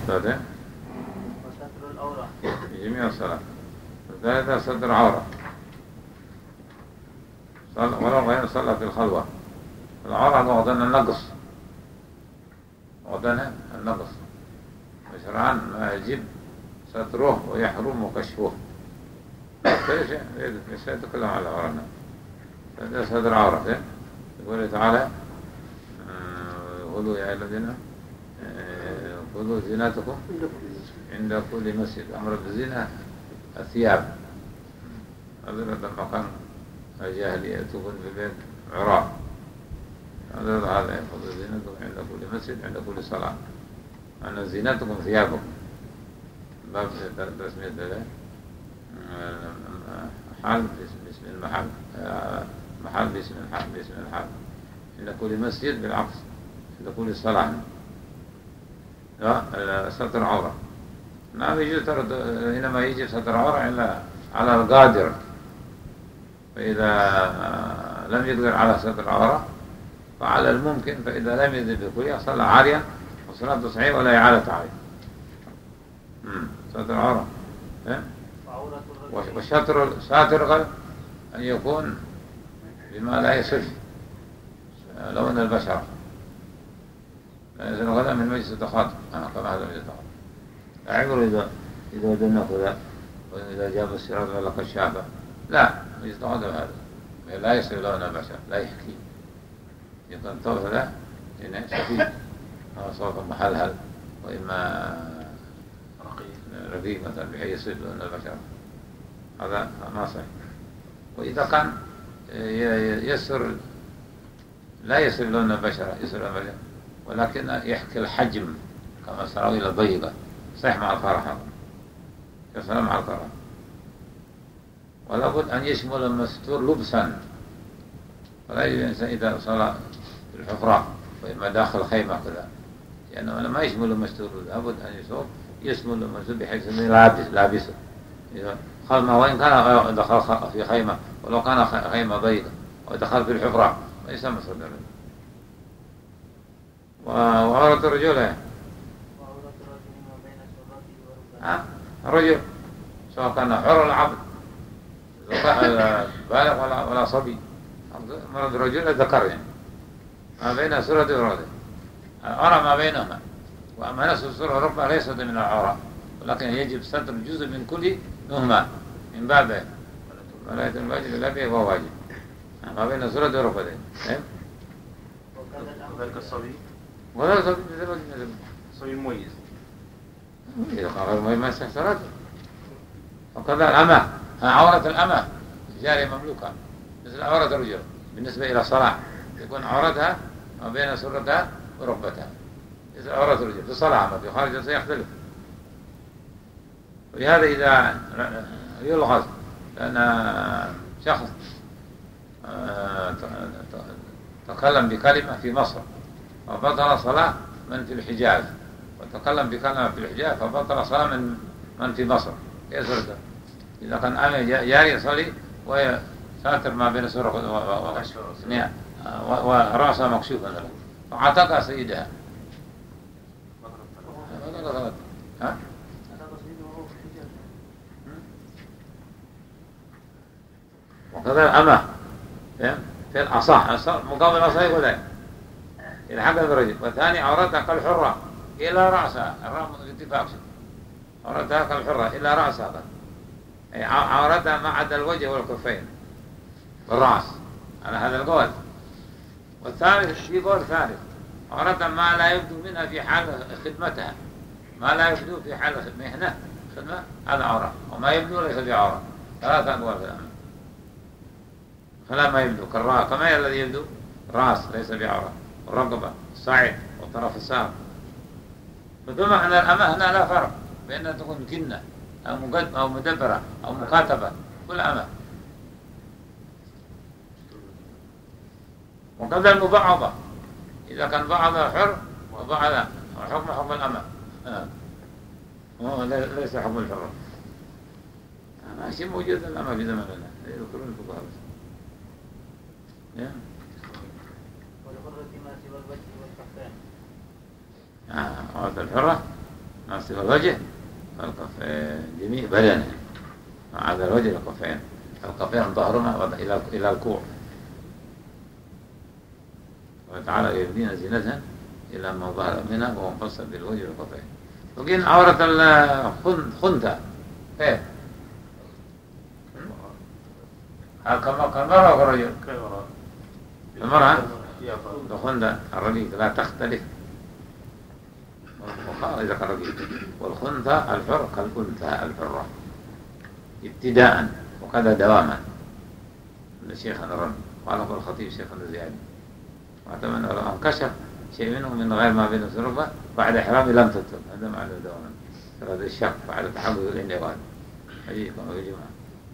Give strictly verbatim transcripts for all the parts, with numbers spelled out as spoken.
بعدين وستر الأوراق في جميع الصلاة. الثالثة ستر عورة ولو غير صلى في الخلوة. العورة وضعنا النقص وضعنا النقص وشرعا ما يجب ستره ويحرم كشفه. كل شيء يتكلم على العورة. هذا ستر عورة. يقول تعالى خذوا يا الذين خذوا زينتكم عند كل مسجد. أمر بالزينة الثياب. هذا لما كان الجاهلية تكون في البيت عراء. هذا هذا خذوا زينتكم عند كل مسجد عند كل صلاة. أن زينتكم ثيابكم. باب تسمية ذلك حال باسم المحل محل باسم الحال باسم الحال عند كل مسجد بالعكس عند كل صلاة. لا ستر عورة ما يجوز ترد إنما يجب ستر عورة إلا على القادر. فإذا لم يقدر على ستر عورة فعلى الممكن. فإذا لم يقدر بكلية صلى عاريا وصلاة صحيح ولا إعادة عليه. ستر عورة. والشطر ساتر أن يكون بما لا يصف لون البشرة. لا يصف غدا من مجلس التخاطب كما هذا مجلس التخاطب. لا عبر إذا إذا ودنا كذا وإذا جاب السراج ولا كشافة. لا مجلس التخاطب هذا لا يصف لون البشرة لا يحكي. يكون طوف له إنه سفيد أو صوت محلهل وإما رقيق مثلا بحيث يصف لون البشرة. هذا ما صحيح. وإذا كان يسر لا يسر لون البشرة يسر لون البشرة ولكن يحكي الحجم كما سراويل ضيقة صحيح مع الفرح يسر مع الفرح. ولا بد أن يشمل المستور لبسا. ولا يجب الإنسان إذا صلى في الحفرة وإما داخل خيمة كذا لأنه ما يشمل المستور. لابد أن يصوب يشمل المستور بحيث أنه لابس لابسه خلما وإن كان دخل في خيمة ولو كان خيمة ضيقة ودخل في الحفرة ليس مصدر. وعورة الرجل ايه الرجل سواء كان حر العبد بالغ ولا ولا صبي. مرض الرجل الذكر يعني ما بين سرة ورده العورة ما بينهما. وأما نفس السرة ربما ليست من العورة ولكن يجب ستر جزء من كل منهما من بابه ولا يتم الواجب إلا به وهو واجب ما بين سرة ورده. وكذلك الصبي ولا صبي صبي مميز إذا قال غير مميز ما يستحسراته. وكذا الأمة عورة الأمة جارية مملوكة مثل عورة الرجل بالنسبة إلى الصلاة يكون عورتها ما بين سرتها وركبتها مثل عورة الرجل في الصلاة ما في خارج الصلاة يختلف. ولهذا إذا يلغز لأن شخص تكلم بكلمة في مصر فبطل صلاة من في الحجاز وتكلم بكلمة في الحجاز فبطل صلاة من من في مصر. يسر إذا كان أمي جاري يصلي وساتر ما بين سرة ورأسها مكشوفا له فعتق سيدها. ها؟ وكذا الأمة في الأصح مقابل الأصح يقول لك إلى حق الرجل. والثاني عورتها كالحرة إلى رأسها الرام الاتفاق عورتها كالحرة إلى رأسها عورتها ما عدا الوجه والكفين والرأس على هذا القول. والثالث في قول ثالث عورتها ما لا يبدو منها في حال خدمتها ما لا يبدو في حال مهنة خدمة هذا عورة وما يبدو ليس بعورة. ثلاثة أقوال في الأمر. فلا ما يبدو كالرأس كما الذي يبدو رأس ليس بعورة والرقبة الصاعد والطرف الساق. فثم أن الأمة هنا لا فرق بأنها تكون كنة أو مقدم أو مدبرة أو مكاتبة كل أمة. وكذا المبعضة إذا كان بعضها حر وبعضها حكم حكم الأمة ليس حكم الحر. ماشي موجود الأمة في زماننا يذكرون الفقهاء. والحرة ما سوى الوجه والكفين. عورة الحرة ناصف الوجه والكفين جميع بدنه ما عدا الوجه والكفين. الكفين ظهرهما إلى إلى الكوع. وتعالى يبدين زينتها إلى ما ظهر منها وهو مفصل بالوجه والكفين. وقين عورة الخنثى كيف؟ كالمرأة والرجل. المرأة الخنثى الرقيق لا تختلف إذا كان رقيق. والخنثى الحر كالأنثى الحرة ابتداء وكذا دواما. الشيخ الرمي قال ابو الخطيب شيخ الزيادي واعتمد لو انكشف شيء منه من غير ما بين الركبة بعد إحرامه لم تتم. هذا معنى دواما. هذا الشك بعد تحول الانتقال أجيكم يا جماعة.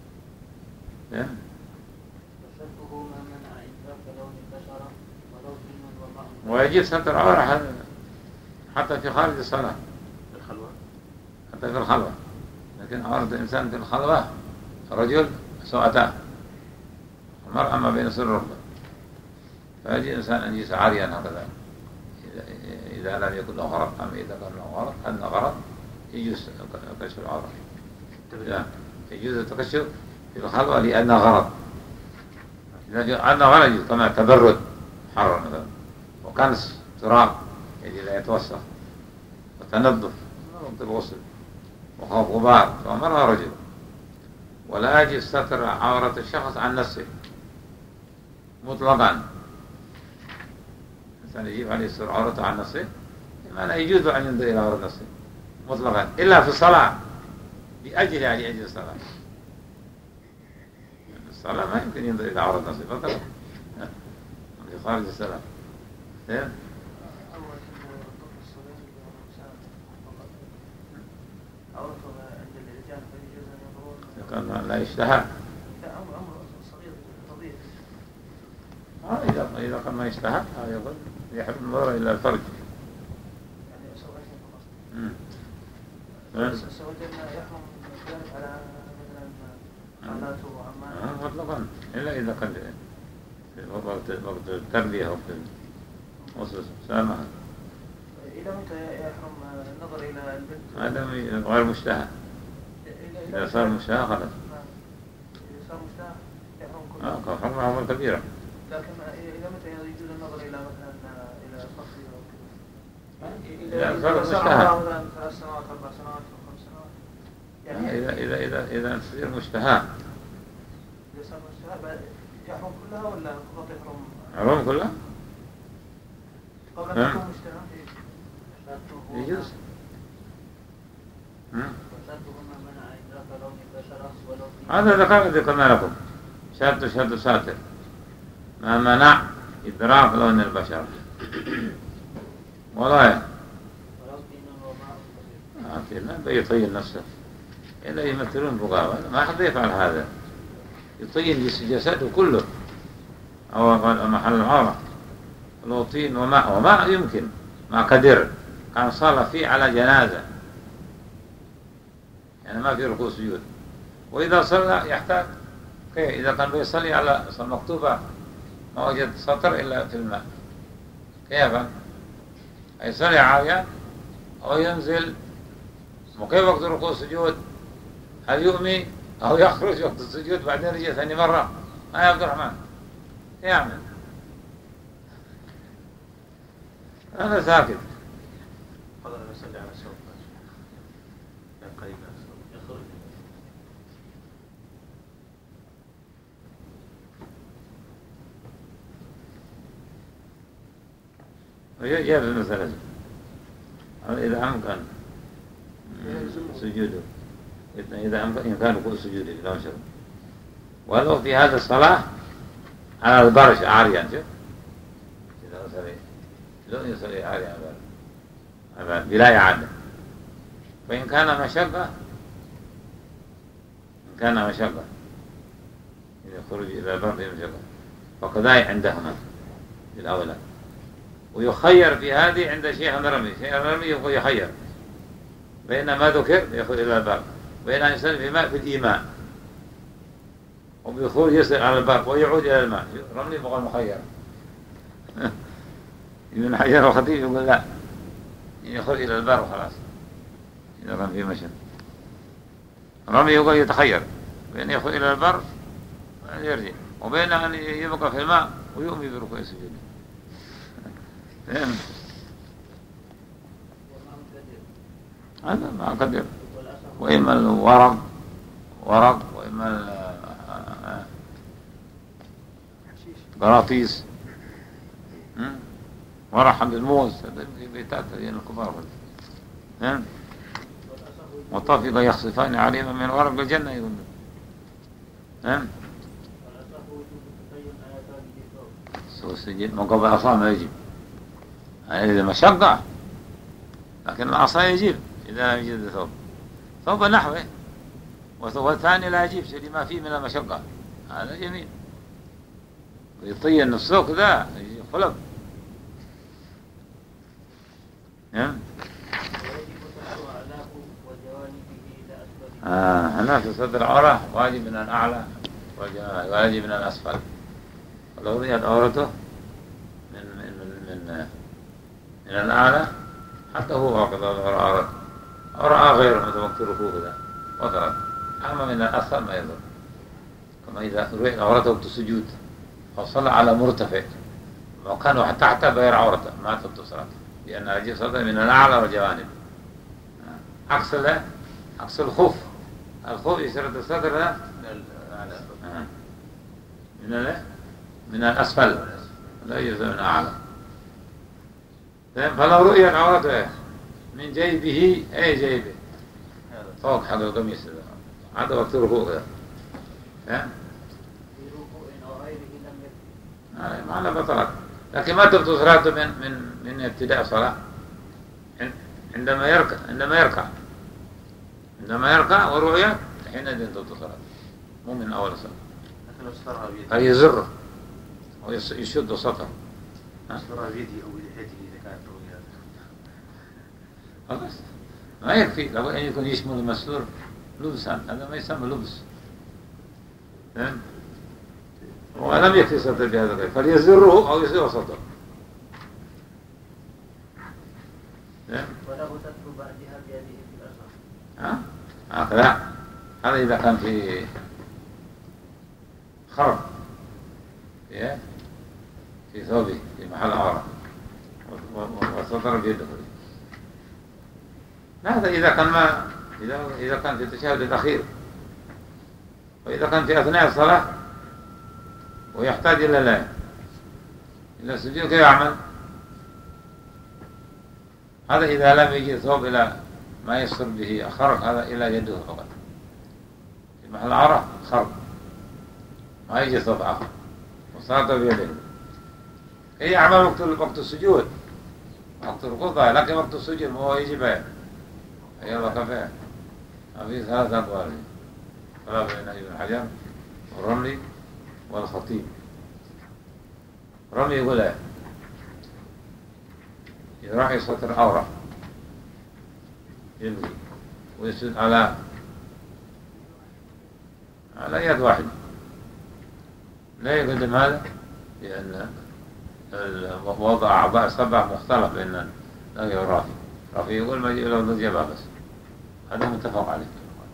وشبه ما منع إدراك لون البشرة ولو فيما ومعه. ويجب ستر عورة حتى في خارج الصلاة في الخلوة، حتى في الخلوة. لكن عورة الإنسان في الخلوة رجل سوءتان، المرأة ما بين سر الركبة، فيجب الإنسان أن يجلس عاريا هكذا إذا لم يكن له غرض. أما إذا كان له غرض أن غرض يجوز كشف العورة. يجوز التكشف في الخلوة لأن غرض. إذا أن غرض يجوز كما تبرد حر مثلا وكنس تراب يجب لا يتوسخ وتنظف وقت الغسل وخوف غبار فمرها رجل. ولا يجب ستر عورة الشخص عن نفسه مطلقا. الإنسان يجب عليه ستر عورته عن نفسه لما لا يجوز أن ينظر إلى عورة نفسه مطلقا إلا في الصلاة لأجل لأجل الصلاة. الصلاة ما يمكن ينظر إلى عورة نفسه فقط في خارج الصلاة. كان لا يشتهى إذا إذا كان ما يشتهى هذا يقول يحب النظر إلى الفرج. يعني مطلقا إلا إذا كان في وقت التربية أو في وصف سامة. إلى متى يحرم النظر إلى البنت؟ هذا غير مشتهى. إذا صار مشتهى خلاص. إذا صار مشتهى يحرم كله. آه كحرم عمل كبيرة. لكن إلى متى يجوز النظر إلى مثلا إلى الفصل أو كذا؟ إذا صار إذا صار مشتهى. مثلا ثلاث سنوات أربع سنوات أو خمس سنوات. يعني إذا إذا إذا إذا تصير مشتهى. إذا صار مشتهى بعد يحرم كلها ولا فقط يحرم؟ حرام كلها؟ قبل أن تكون مشتهى يجوز. هذا ذكر ذكرنا لكم شرط شرط ساتر ما منع إدراك لون البشر ولا ما بيطين نفسه إلا يمثلون بقاوة. ما حد يفعل هذا يطين جسده كله أو محل العورة لو طين وماء وماء يمكن ما قدر كان صلى فيه على جنازة يعني ما في ركوع سجود. وإذا صلى يحتاج كيف إذا كان بيصلي على مكتوبة ما وجد سطر إلا في الماء كيف يصلي عاريا أو ينزل وكيف وقت ركوع السجود هل يؤمي أو يخرج وقت السجود بعدين رجع ثاني مرة ما يا عبد الرحمن يعمل أنا ساكت. قدر أن يصلي على السوق كان قريب من السوق يخرج. جاء المسألة إذا أمكن سجوده إذا أمكن يكون سجوده لا شر. ولو في هذا الصلاة على البرش عاريا شوف إذا صلي لو يصلي عاريا هذا بلا إعادة. فإن كان مشقة إن كان مشقة إذا خرج إلى البر مشقة فقضاء عندهما بالأولى. ويخير في هذه عند شيخ الرمي. شيخ الرمي يقول يخير بين ما ذكر يأخذ إلى البر بين أن يصلي في ماء في الإيمان وبيخرج يصل على البر ويعود إلى الماء. رملي بقى مخير. ابن حجر الخطيب يقول لا يخرج إلى البر وخلاص إذا كان في مشي. رمي يقول يتخير بين يخرج إلى البر وأن يرجع، وبين أن يبقى في الماء ويؤمي بركوع السجود. فهم؟ هذا ما قدر. وإما الورق ورق وإما القراطيس ورق حق الموز هذا بيتات يعني الكبار. فهم؟ وطافق يخصفان عليهما من ورق الجنة يقولون. فهم؟ سوى السجد من قبل عصا ما يجب، يعني إذا مشقة، لكن العصا يجب إذا لم يجد ثوب ثوب نحوه، وثوب الثاني لا يجيب شيء ما فيه من المشقة، هذا جميل. ويطي النفسه كذا خلق. نعم. آه هنا في صدر العورة واجب من الأعلى وواجب من الأسفل. ولو رؤيت عورته من من من من, من الأعلى حتى هو واقف عورة ورأى غيره متوقع ركوع كذا وترك. أما من الأسفل ما يضر، كما إذا رؤيت عورته وقت السجود فصلى على مرتفع وكانوا حتى حتى غير عورته ما تبطل صلاته، لأن أجيب صلاته من الأعلى والجوانب. عكس له عكس الخوف، الخوف يشرد الصدر له من ال من الأسفل لا يجوز من الأعلى. فلو رؤيت عورته من جيبه أي جيبه فوق حق القميص هذا وقت الركوع كذا. فاهم؟ معنى بطلت، لكن ما تبطل صلاته من من من ابتداء الصلاة، عندما يركع عندما يركع عندما يركع ورؤيا حينئذ تبطل صلاته، مو من أول الصلاة. هل يزر ويشد سطر أسرع بيدي أو بلحيته إذا كانت رؤيا خلاص ما يكفي، لابد أن يكون يشمل المستور لبسا، هذا ما يسمى لبس. فاهم؟ ولم يكفي سطر بهذا الغير، فليزره أو يصير سطر. وله تتلو بعدها بيده في الأصح. ها؟ هكذا. هذا إذا كان في خرب في في ثوبه في محل عورة وسطر بيده. هذا إذا كان ما إذا إذا كان في التشهد الأخير، وإذا كان في أثناء الصلاة ويحتاج إلى لا إلى السجود كيف يعمل؟ هذا إذا لم يجد ثوب إلى ما يستر به خرق، هذا إلى يده فقط في محل عورة خرق، ما يجد ثوب آخر وصلاته بيده. كي يعمل وقت وقت السجود وقت الركوع، لكن وقت السجود ما هو يجب يلا كفاية. في ثلاثة أقوال قال بين ابن حجر والرملي والخطيب. رملي يقول ايه؟ يراعي سطر عورة يمشي ويسجد على على يد واحدة، لا يقدم هذا لأن وضع أعضاء سبع مختلف بين لا يرافي. رافي يقول ما يجي له نجيبها بس، هذا متفق عليه.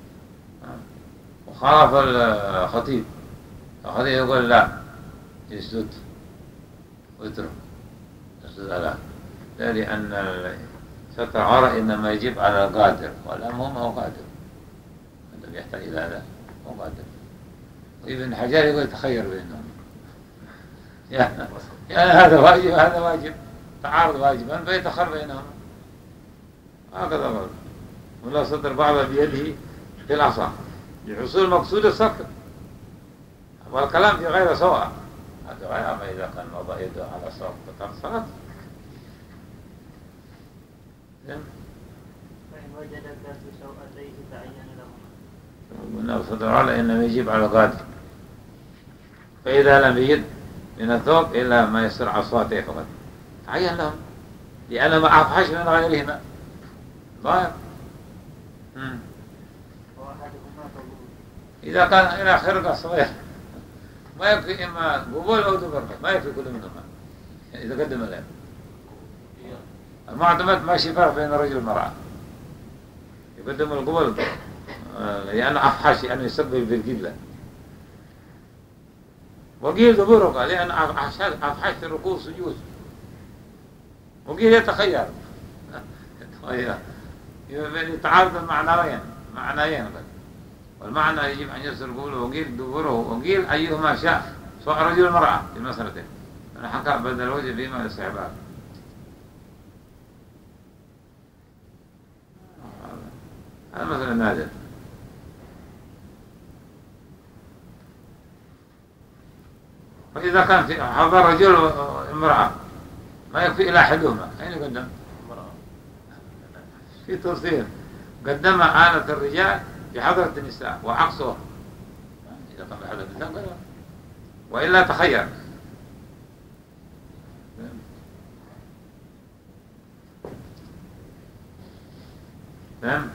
وخالف الخطيب، الخطيب يقول لا يسجد ويترك يسجد على لا، لأن ستر عورة إنما يجب على القادر، والأمام هو قادر، هذا يحتاج إلى هذا هو قادر. وابن حجر يقول تخير بينهم، يعني, يعني هذا واجب هذا واجب، تعارض واجبا فيتخر بينهم هكذا قال. ولا ستر بعض بيده في العصا لحصول مقصود الستر، والكلام في غير سواء. هذا غير ما إذا كان وضع يده على سواء بطل الصلاة. فإن وجد الكاس سوءتيه تعين له. قلنا ستر على إنه يجب على القادر، فإذا لم يجد من الثوب إلا ما يسر عصواته فقط تعين لهم، لأن ما أفحش من غيرهما ضائع. إذا كان إلى خرقة صغير ما يكفي إما قبول أو دبر، ما يكفي كل منهما إذا قدم له. المعتمد ما شفاء بين الرجل والمرأة، يقدم القبل لأنه أفحش أنه يسبب بالقبلة. وقيل دبره لأن أفحش الركوع والسجود. وقيل يتخير يتعارض المعنوين معنيين. والمعنى يجب أن يصل قوله وقيل دبره وقيل أيهما شاء سواء رجل المرأة في المسألتين. أنا حكى بدل الوجه فيما الاستحباب. هذا مثلا نادر. فإذا كان في حضر رجل وامرأة ما يكفي إلا أحدهما أين يقدم؟ في تفصيل قدم آلة الرجال بحضرة النساء وعكسه إذا كان بحضرة النساء قدم وإلا تخير. فهم؟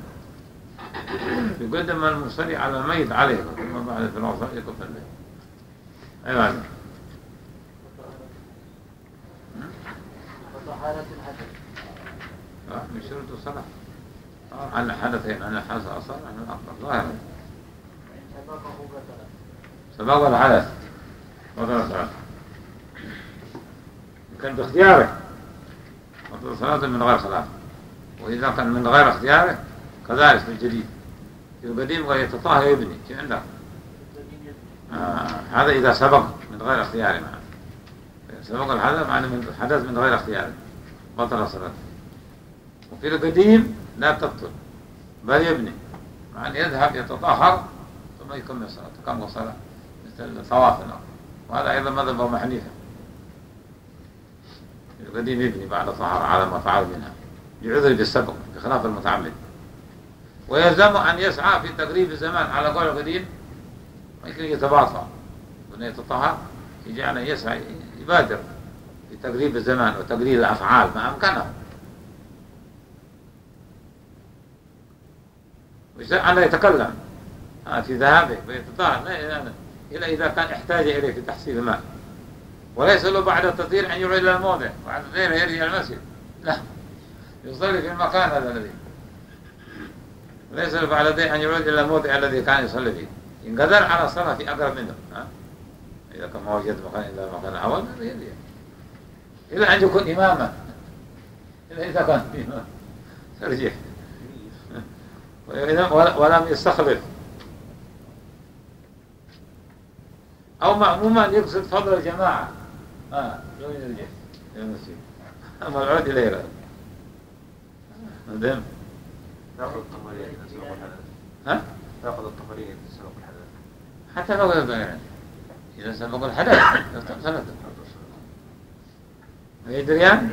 يقدم المصلي على الميت عليه ثم بعد في الوصول يكفر به. أيوة هذا. وطهارة الحدث. آه من شروط الصلاة. آه عن حدثين عن الحدث أصلا عن الأكبر ظاهرا. سبقه بطلا. سبق الحدث بطل الصلاة. كان باختياره بطل الصلاة من غير خلاف. وإذا كان من غير اختياره كذلك في الجديد. في القديم قال يتطهر يبني شو عندك؟ آه هذا إذا سبق من غير اختياره معه. سبق الحدث معنى من الحدث من غير اختياره بطل الصلاة. وفي القديم لا تبطل بل يبني معنى يذهب يتطهر ثم يكمل الصلاة كم الصلاة مثل طوافنا. وهذا أيضا مذهب أبو حنيفة. في القديم يبني بعد طهر على ما فعل منها يعذر بالسبق بخلاف المتعمد. ويلزم أن يسعى في تقريب الزمان على قول القديم ممكن يتباطأ وأنه يتطهر يجي أن يسعى يبادر في تقريب الزمان وتقليل الأفعال ما أمكنه. أنا يتكلم في ذهابه ويتطهر إلا إذا كان احتاج إليه في تحصيل الماء وليس له بعد التطهير أن يعود إلى الموضع وبعد التطهير يرجع المسجد لا يصلي في المكان هذا الذي ليس له بعد ذلك أن يعود إلى الموضع الذي كان يصلي فيه إن قدر على الصلاة في أقرب منه ها؟ إذا كان ما وجد مكان إلا المكان الأول يرجع إلا أن يكون إماما إلا إذا كان إماما ترجع ولم يستخلف أو مأموما يقصد فضل الجماعة آه لو يرجع المسجد أما العود إليه لا مدام تأخذ الطهرية إذا سبق الحدث. ها؟ تأخذ الطهرية إذا سبق الحدث. حتى لو يبقى إذا سبق الحدث يفتح ثلاثة. يدريان؟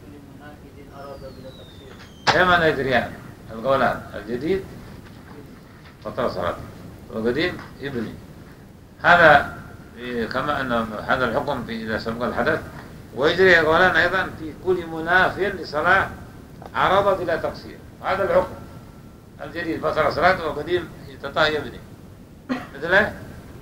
كما يدريان القولان الجديد بطل صلاة والقديم يبني. هذا كما أن هذا الحكم في إذا سبق الحدث ويجري قولان أيضا في كل مناف لصلاة عرضت إلى تقصير. هذا الحكم الجديد بطل صلاة والقديم يتطهر يبني مثله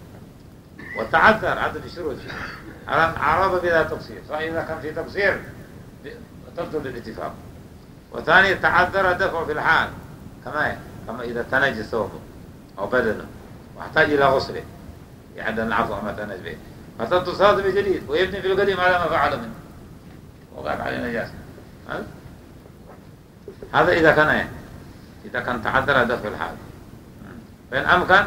وتعذر عدد الشروط عرضت إلى تقصير فإذا كان في تقصير تبطل الاتفاق. وثاني تعذر دفع في الحال كما كما إذا تنجس ثوبه أو بدنه واحتاج إلى غسله يعد العفو ما تنجس به فتبطل صلاة بجديد ويبني في القديم على ما فعل منه وقعت عليه نجاسة. هذا إذا كان إذا كان تعذر دفع الحال. فإن أمكن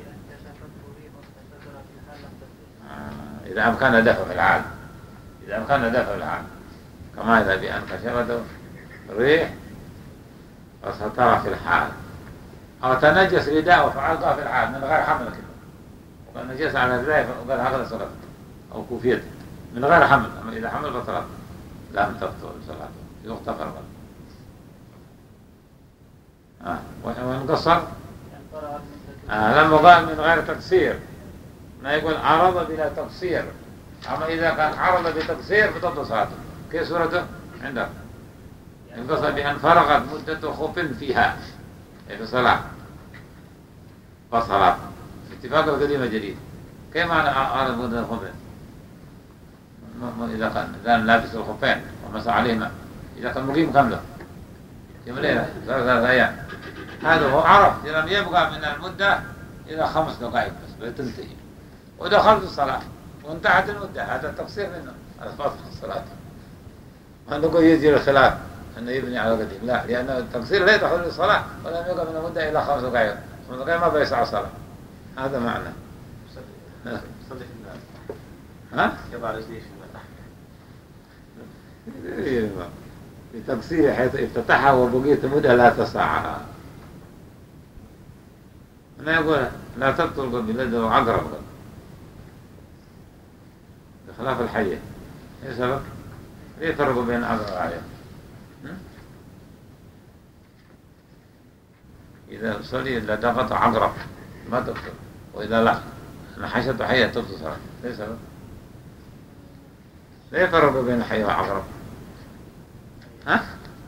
إذا أمكن دفع الحال إذا أمكن دفع الحال كما إذا بأن كشفته الريح وسترى في الحال أو تنجس رداءه فعلقه في الحال من غير حمل كده وقال نجس على رداءه وقال هكذا صلاة أو كوفيته من غير حمل. أما إذا حمل فصلاة لم تبطل صلاته يغتفر غلط. آه. وإن قصر آه. لما قال من غير تقصير ما يقول عرض بلا تقصير. أما إذا كان عرض بتقصير فتبطل صلاته. كيف سورته عندك انقصد بأن فرغت مدة خوف فيها في الصلاة فصلاة اتفاق القديم الجديد. كيف معنى عرض مدة خوف إذا كان كان لابس الخفين ومسح عليهما إذا كان مقيم كامله يوم ليلة ثلاثة أيام. هذا هو عرف لم يبقى من المدة إلى خمس دقائق بس بتنتهي ودخلت الصلاة وانتهت المدة. هذا تقصير منه، هذا فاضل الصلاة. ما نقول يجي الخلاف أنه يبني على قديم، لا، لأن التقصير لا يدخل للصلاة ولم يبقى من المدة إلى خمس دقائق. خمس دقائق ما بيسع الصلاة. هذا معنى. يصلي في النار. ها؟ يضع رجليه في النار. بتقصير حيث افتتحها وبقيت مدة لا تسعها. أنا يقول لا تبطل بلد وعقرب بخلاف الحية. ايش سبب؟ ايه فرق بين عقرب والحية؟ إذا صلي إذا دقت عقرب ما تبطل، وإذا لا نحشت حية تبطل صلاة. ليش سبب؟ ليه فرق بين الحية والعقرب؟ ها؟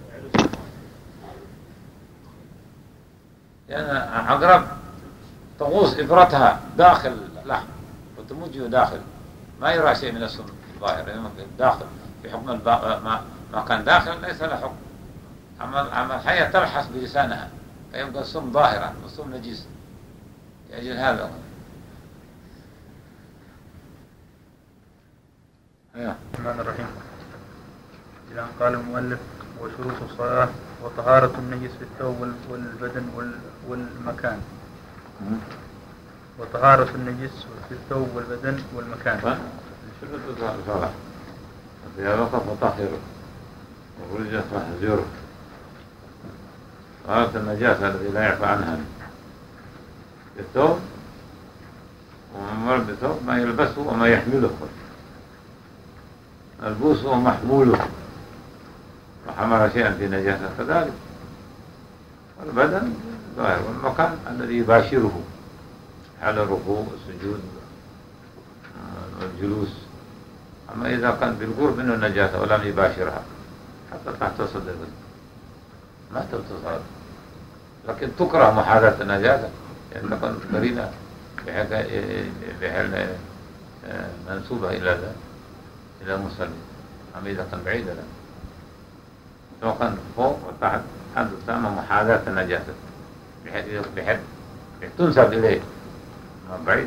لأن يعني عقرب تغوص إبرتها داخل اللحم وتمجه داخل، ما يرى شيء من السم الظاهر، يعني داخل في حكم الباء ما, ما كان داخل ليس له حكم. أما الحية تلحس بلسانها فيبقى السم ظاهرا والسم نجيس. يجل هذا هو. الرحمن الرحيم. إذا قال المؤلف وشروط الصلاة وطهارة النجس في الثوب والبدن والمكان. وطهارة النجس في الثوب والبدن والمكان. شروط الصلاة إذا وقف فطهره ورجت فاحذره. طهارة النجاسة الذي لا يعفى عنها في الثوب ومر بالثوب ما يلبسه وما يحمله. البوس ومحموله وحمل شيئا في نجاسة كذلك. والبدن ظاهر والمكان الذي يباشره حال الركوع والسجود والجلوس. أما إذا كان بالقرب منه النجاسة ولم يباشرها حتى تحت صدر ما تبتصر، لكن تكره محاذاة النجاسة لأن يعني تكون قرينة بحال منسوبة إلى إلى المصلي. أما إذا كان بعيدا لا، سواء كان فوق وتحت حد تسمى محاذاة النجاسة بحيث بحيث تنسب إليه. ما بعيد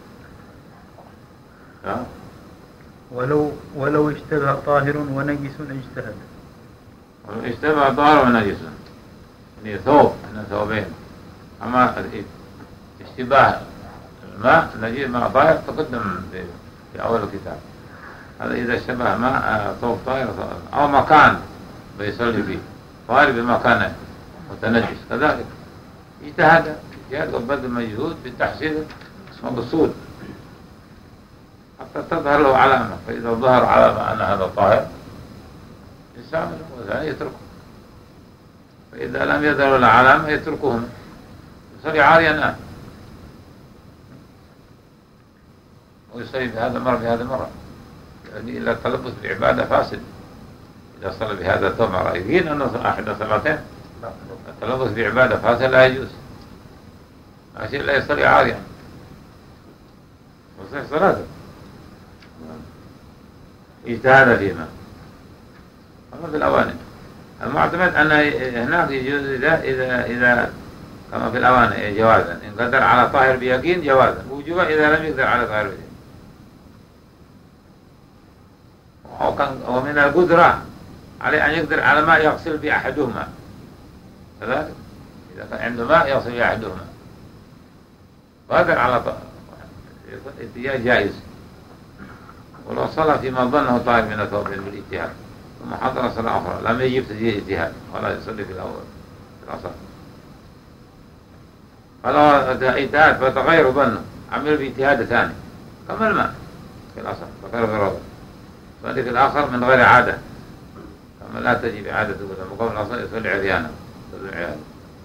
لا. ولو ولو اشتبه طاهر ونجس اجتهد. ولو اشتبه طاهر ونجس يعني ثوب من ثوبين. أما اشتباه الماء نجيس مع طاهر تقدم في أول الكتاب. هذا إذا اشتبه ماء ثوب طاهر أو مكان بيصلي فيه طاهر بمكانه متنجس كذلك اجتهاد اجتهاد وبذل مجهود بالتحصيل مقصود حتى تظهر له علامة. فإذا ظهر علامة أن هذا طاهر يستعمله وثاني يتركه. فإذا لم يظهر له علامة يتركهم يصلي عاريا آه ويصلي بهذا مرة بهذا مرة. يعني إلا التلبس بعبادة فاسد. إذا صلى بهذا الثوب مع رأيين أنه أحد صلاتين التلبس بعبادة فاسد لا يجوز. عشان لا يصلي عاريا وصح صلاته اجتهاد فيما. أما في الأواني المعتمد أن هناك يجوز إذا إذا إذا كما في الأواني جوازا إن قدر على طاهر بيقين جوازا وجوبا إذا لم يقدر على طاهر بيقين. ومن القدرة عليه أن يقدر على ما يغسل بأحدهما كذلك. إذا كان عنده ماء يغسل بأحدهما قادر على طاهر اتجاه جائز. ولو صلى فيما ظنه طاهر من الثوبين بالاجتهاد ثم حضر صلاة أخرى لم يجب تجيه اجتهاد ولا يصلي في الأول في الأصل. فلو اجتهاد فتغير ظنه عمل باجتهاد ثاني كما الماء في الأصل فغير ضرورة. صلي في الآخر من غير عادة كما لا تجي بعادة مقام الأصل يصلي عريانا يصلي عريانا.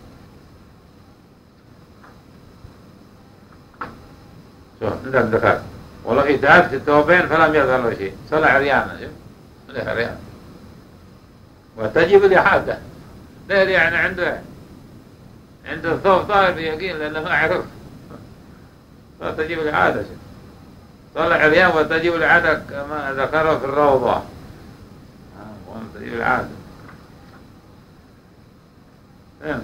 شوف عندك ذكاء. ولو اجتهد في الثوبين فلم يظهر له شيء صلى عريانا. شوف صلى عريانا وتجب الإحادة. ليه؟ يعني عنده عنده الثوب طاهر بيقين لأنه ما عرف فتجب الإعادة. صلى عريان وتجب الإعادة كما ذكره في الروضة. تجب الإعادة فهم؟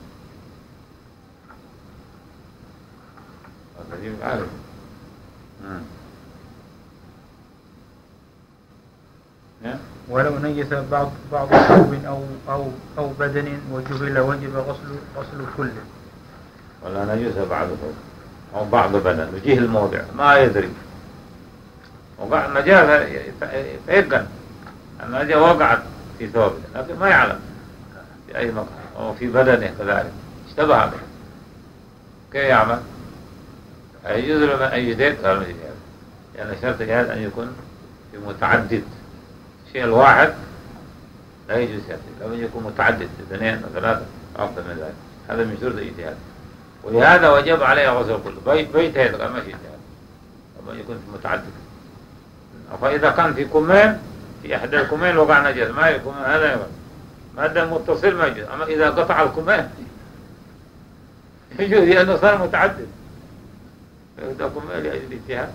هذا يجب عارف. ولو نجس بعض بعض ثوب أو أو أو بدن وجهل وجب غسل غسل كله. ولا نجس بعض ثوب أو بعض بدن وجه الموضع ما يدري وقع النجاسة يتيقن النجاسة وقعت في ثوبه لكن ما يعلم في أي مكان أو في بدنه كذلك اشتبه عليه كيف يعمل؟ يجوز له أن يزيد قال لأن يعني شرط الجهاد أن يكون في متعدد الشيء الواحد لا يجوز يأتي لابد يكون متعدد اثنين وثلاثة أكثر من ذلك هذا من شروط الاجتهاد ولهذا وجب عليه غسل كله بيت بيت هذا قال ما في اجتهاد لابد يكون في متعدد فإذا كان في كمين في إحدى الكمين وقع نجس ما يكون هذا يبقى ما دام متصل ما يجوز أما إذا قطع الكمين يجوز لأنه صار متعدد فإذا كمين لأجل الاجتهاد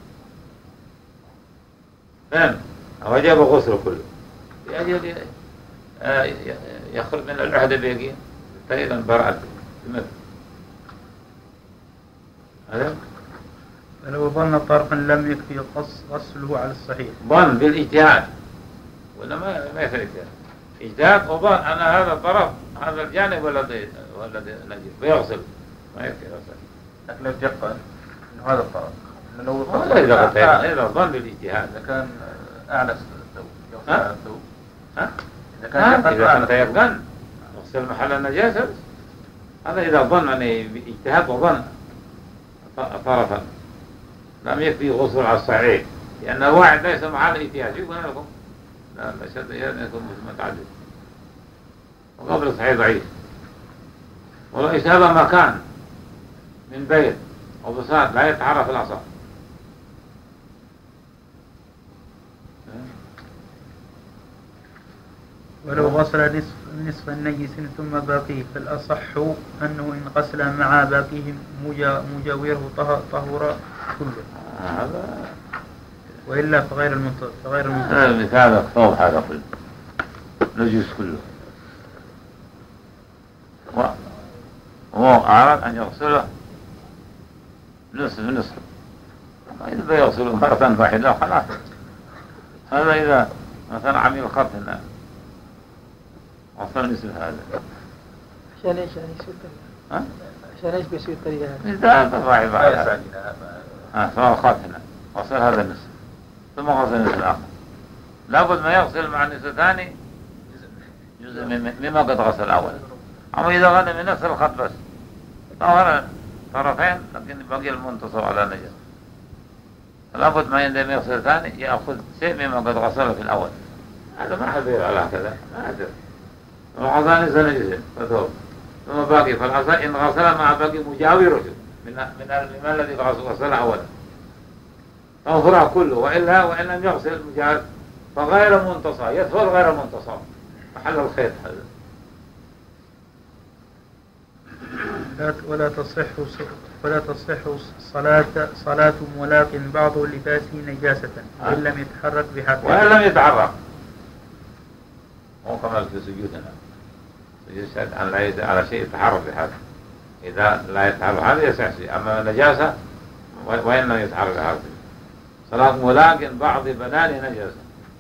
فهم وجب غسل كله لأجل يخرج من العهد بيقين فإذا برأت بمثل هذا لو ظن طرفا لم يكفي غسله على الصحيح ظن بالاجتهاد ولا ما ما يفعل اجتهاد اجتهاد وظن أنا هذا الطرف هذا الجانب ولا ولا نجس بيغسل ما يكفي غسل لكن لو تيقن إنه هذا الطرف إنه لو الطرف إذا إذا ظن بالاجتهاد إذا كان أعلى الثوب يغسل على الثوب ها إذا كان إذا كان تيقن يغسل محل النجاسة هذا إذا ظن يعني باجتهاد وظن طرفا لم يكفي غسل على الصحيح لأن الواحد ليس محل اجتهاد شوف أنا لكم لا لا شرط أن يكون متعدد وقبل الصحيح ضعيف ولو إشابه مكان من بيت أو بساط لا يتعرف الأصح ولو غسل نصف نصف النجس ثم باقيه فالأصح أنه إن غسل مع باقيه مجاوره طهر كله هذا وإلا فغير المنتصف فغير المنتصف هذا مثال الثوب هذا كله نجس كله وهو أراد أن يغسله نصف نصف إذا يغسله مرة واحدة خلاص هذا إذا مثلا عمل خط هنا وصل نصف هذا عشان ايش يعني يسوي ها؟ عشان ايش بيسوي الطريقة هذه؟ إذا تضعي بعد ها سواء خط هنا وصل هذا النصف ثم غسل النصف الآخر لابد ما يغسل مع النصف الثاني جزء مما قد غسل الأول أما إذا غسل من نفس الخط بس طهر طرفين لكن بقي المنتصف على النجس لابد ما عندما يغسل الثاني يأخذ شيء مما قد غسله في الأول هذا ما حد يفعل هكذا ما أدري وغسل نصف نجس فثوب ثم باقي فالغسل إن غسل مع باقي مجاوره من من من الذي غسل أولا طهرها كله وإلا وإن لم يغسل مجاور فغير منتصف يدخل غير منتصف محل الخيط هذا ولا تصح ولا تصح صلاة صلاة ملاق بعض لباسه نجاسة وإن لم يتحرك بحركة وإن لم يتحرك هو كما في سجودنا سجود الشهد أن لا يد... على شيء يتحرك بحركة إذا لا يتحرك هذا يصح شيء أما نجاسة وإن لم يتحرك بحركة صلاة ملاق بعض بنانه نجاسة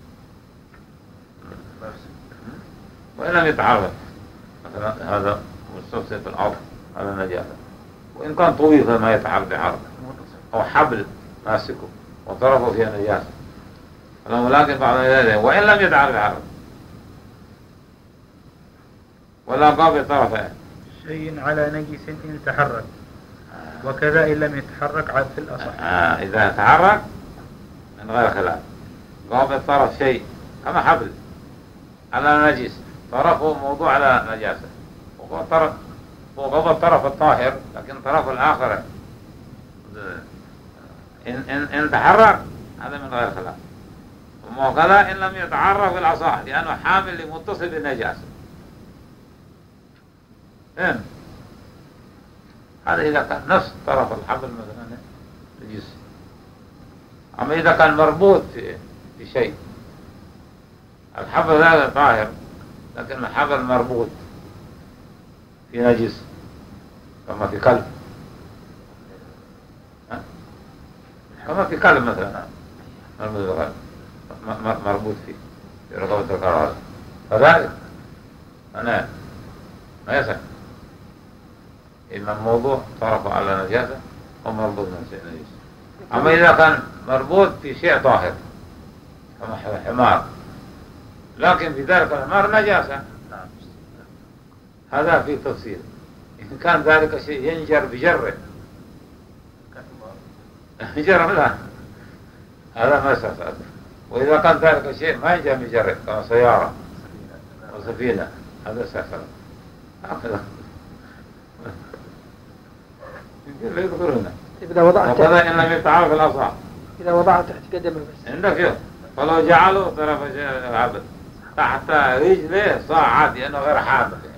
وإن لم يتحرك مثلا هذا مستوصف في الأرض هذا نجاسة وإن كان طويل فما يتحرك بحركة أو حبل ماسكه وطرفه فيها نجاسة فلا ملاق بعض ذلك وإن لم يتحرك بحركة ولا قابل طرفه شيء على نجس إن تحرك وكذا إن لم يتحرك عاد في الأصح آه إذا تحرك من غير خلاف قابل طرف شيء كما حبل على نجس طرفه موضوع على نجاسة وطرف وقبل الطرف الطاهر لكن الطرف الآخر إن, إن, إن تحرك هذا من غير خلاف وكذا إن لم يتعرف الأصح لأنه حامل لمتصل بالنجاسة فهم؟ هذا إذا كان نفس طرف الحبل مثلا نجس أما إذا كان مربوط في, في شيء الحبل هذا طاهر لكن الحبل مربوط في نجس كما في كلب، كما في كلب مثلا مربوط في في رقبة القرار، فذلك أنا ما يصح. إما الموضوع طرف على نجاسة أو مربوط من شيء نجس. أما إذا كان مربوط في شيء طاهر كما حمار، لكن في ذلك الحمار نجاسة، هذا في تفصيل. إن كان ذلك شيء ينجر بجره جر لا، هذا ما يستطيع. وإذا كان ذلك شيء ما ينجر بجره كما سيارة وسفينة، هذا سفر هكذا يمكن يذكرنا. إذا وضعت وكذا إن لم يتعرف الأصح إذا وضعت تحت قدمه بس عندك يوم، فلو جعلوا طرف العبد تحت رجله صاع عادي، أنه غير حامل.